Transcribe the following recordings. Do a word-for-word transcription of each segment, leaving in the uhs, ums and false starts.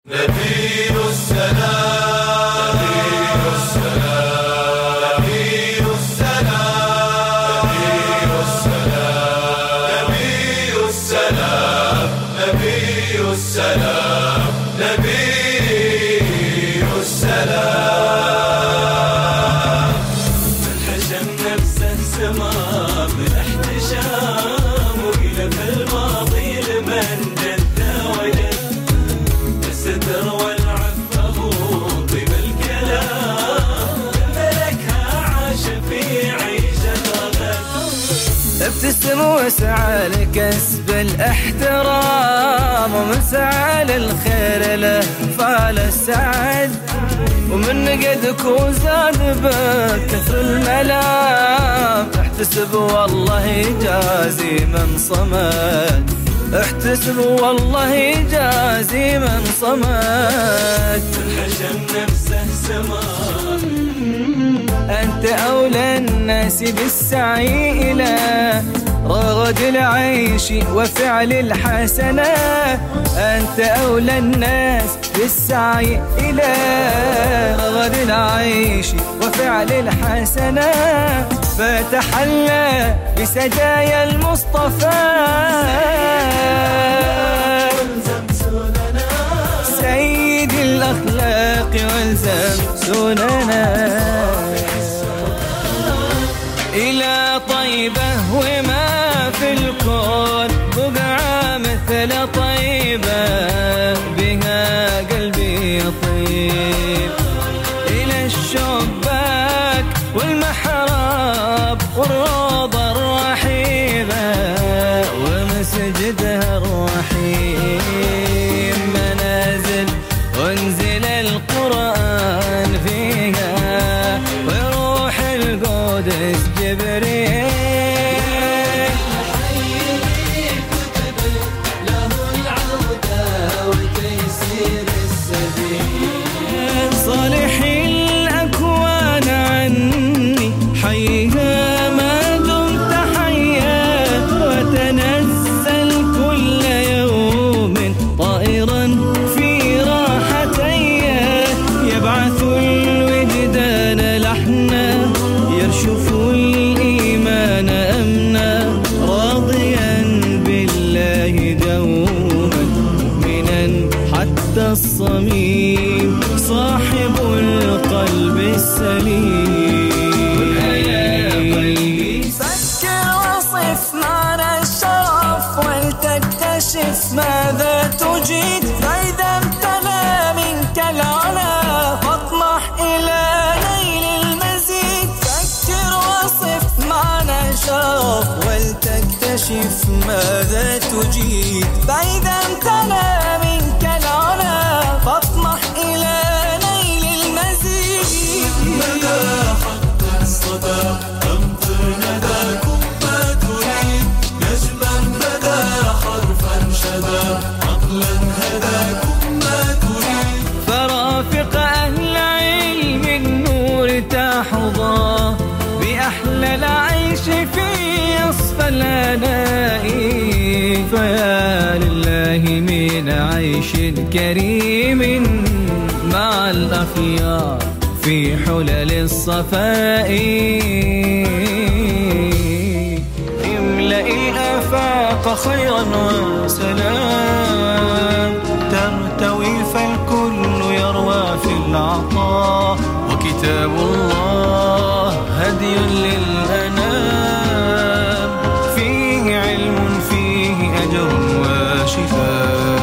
نبي السلام نبي السلام نبي السلام نبي السلام نبي السلام نبي السلام من حشم نفسه سما بالاحتشام وقلب الماضي لمن جد وجد الستر والعفو طيب الكلام ملكها عاش في عيشة غد ابتسم واسعى لكسب الاحترام ومن سعى للخير له فعل السعد ومن قدك وزاد بكثر الملام احتسب والله يجازي من صمد احتسب والله يجازي من صمد حشم نفسه سماء أنت أولى الناس بالسعي إلى رغد العيش وفعل الحسنة أنت أولى الناس بالسعي إلى رغد العيش وفعل الحسنة فتحلى بسجايا المصطفى سيد الأخلاق والزم سننا إلى طيبة وما في الكون بقعة مثل طيبة بها قلبي يطيب إلى الشباك والمحراب والروضة الرحيبة ومسجدها الرحيم منازل وانزل القرآن فيها وروح القدس جبريل كتب له العودة وتيسير السبيل صالح الأكوان عني حيها ما دمت حيا وتنزل كل يوم طائرا في راحتي يبعث الوجدان لحنا يرشف الإيمان أمنا راضيا بالله دوما مؤمنا حتى الصميم صاحب القلب السليم يا قلبي فكر وصف معنى الشرف ولتكتشف ماذا تجيد فإذا امتلى منك العلا فاطمح إلى نيل المزيد فكر وصف معنى الشرف ولتكتشف ماذا تجيد فإذا امتلى منك العلا فاطمح إلى نيل المزيد مدى حق الصدى أمطر نداكم ما تريد نجما بدا حرفا شدا عقلا هداكم ما تريد فرافق أهل علم النور تحظى بأحلى العيش في أصفى الأناء فيا لله من عيش كريم مع الأخيار في حلل الصفاء املأ الآفاق خيرا وسلام ترتوي فالكل يروى في العطاء وكتاب الله هدي للأنام فيه علم فيه أجر وشفاء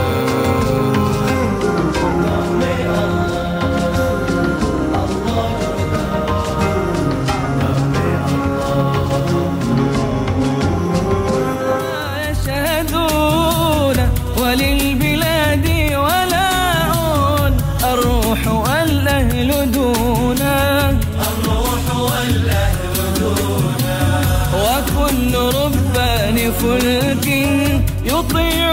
يشهدون وللبلاد ولاء الروح والأهل دونا الروح والأهل دونا وكل ربان فلك يطيع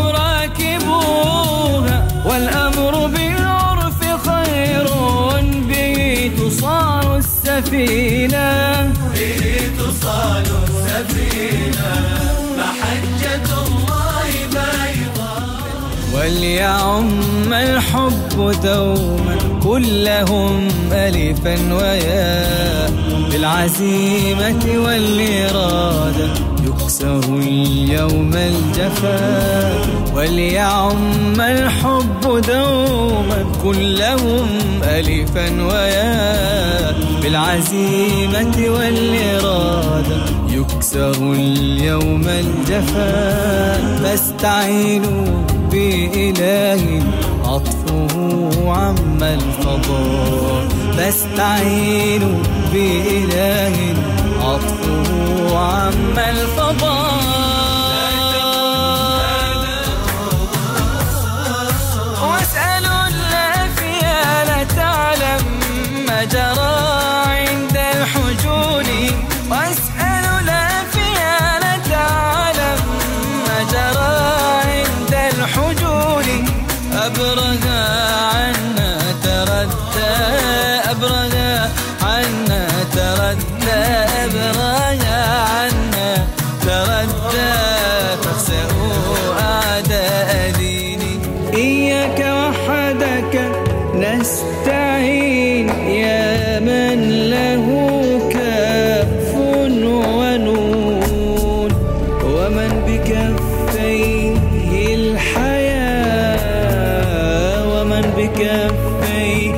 راكبوها والأمر بالعرف خير به تصال السفينة به تصال السفينة محجة الله بيضاء وليعم الحب الحب دوما كلهم ألفا وياء، بالعزيمة والإرادة يكسر اليوم الجفا. وليعم الحب دوما كلهم ألفا وياء، بالعزيمة والإرادة يكسر اليوم الجفا. فاستعينوا بإله عطفه عم الفضاء، فاستعينوا بإله عطفه عم الفضاء. واسألوا العافية لتعلم ما جرى عند الحجول، واسألوا العافية لتعلم ما جرى عند الحجول. أبرز عنا تردى، أبرز عنا تردى، أبرز عنا تردى، فاخسئوا أعداء ديني. إياك وحدك نستعين يا من له كاف ونون، ومن بكفيه الحياة، ومن بكفيه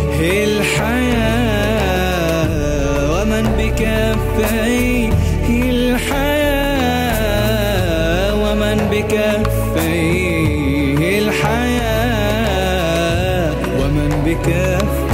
الحياة، ومن بكفيه الحياة، ومن بكفيه الحياة، ومن بكفيه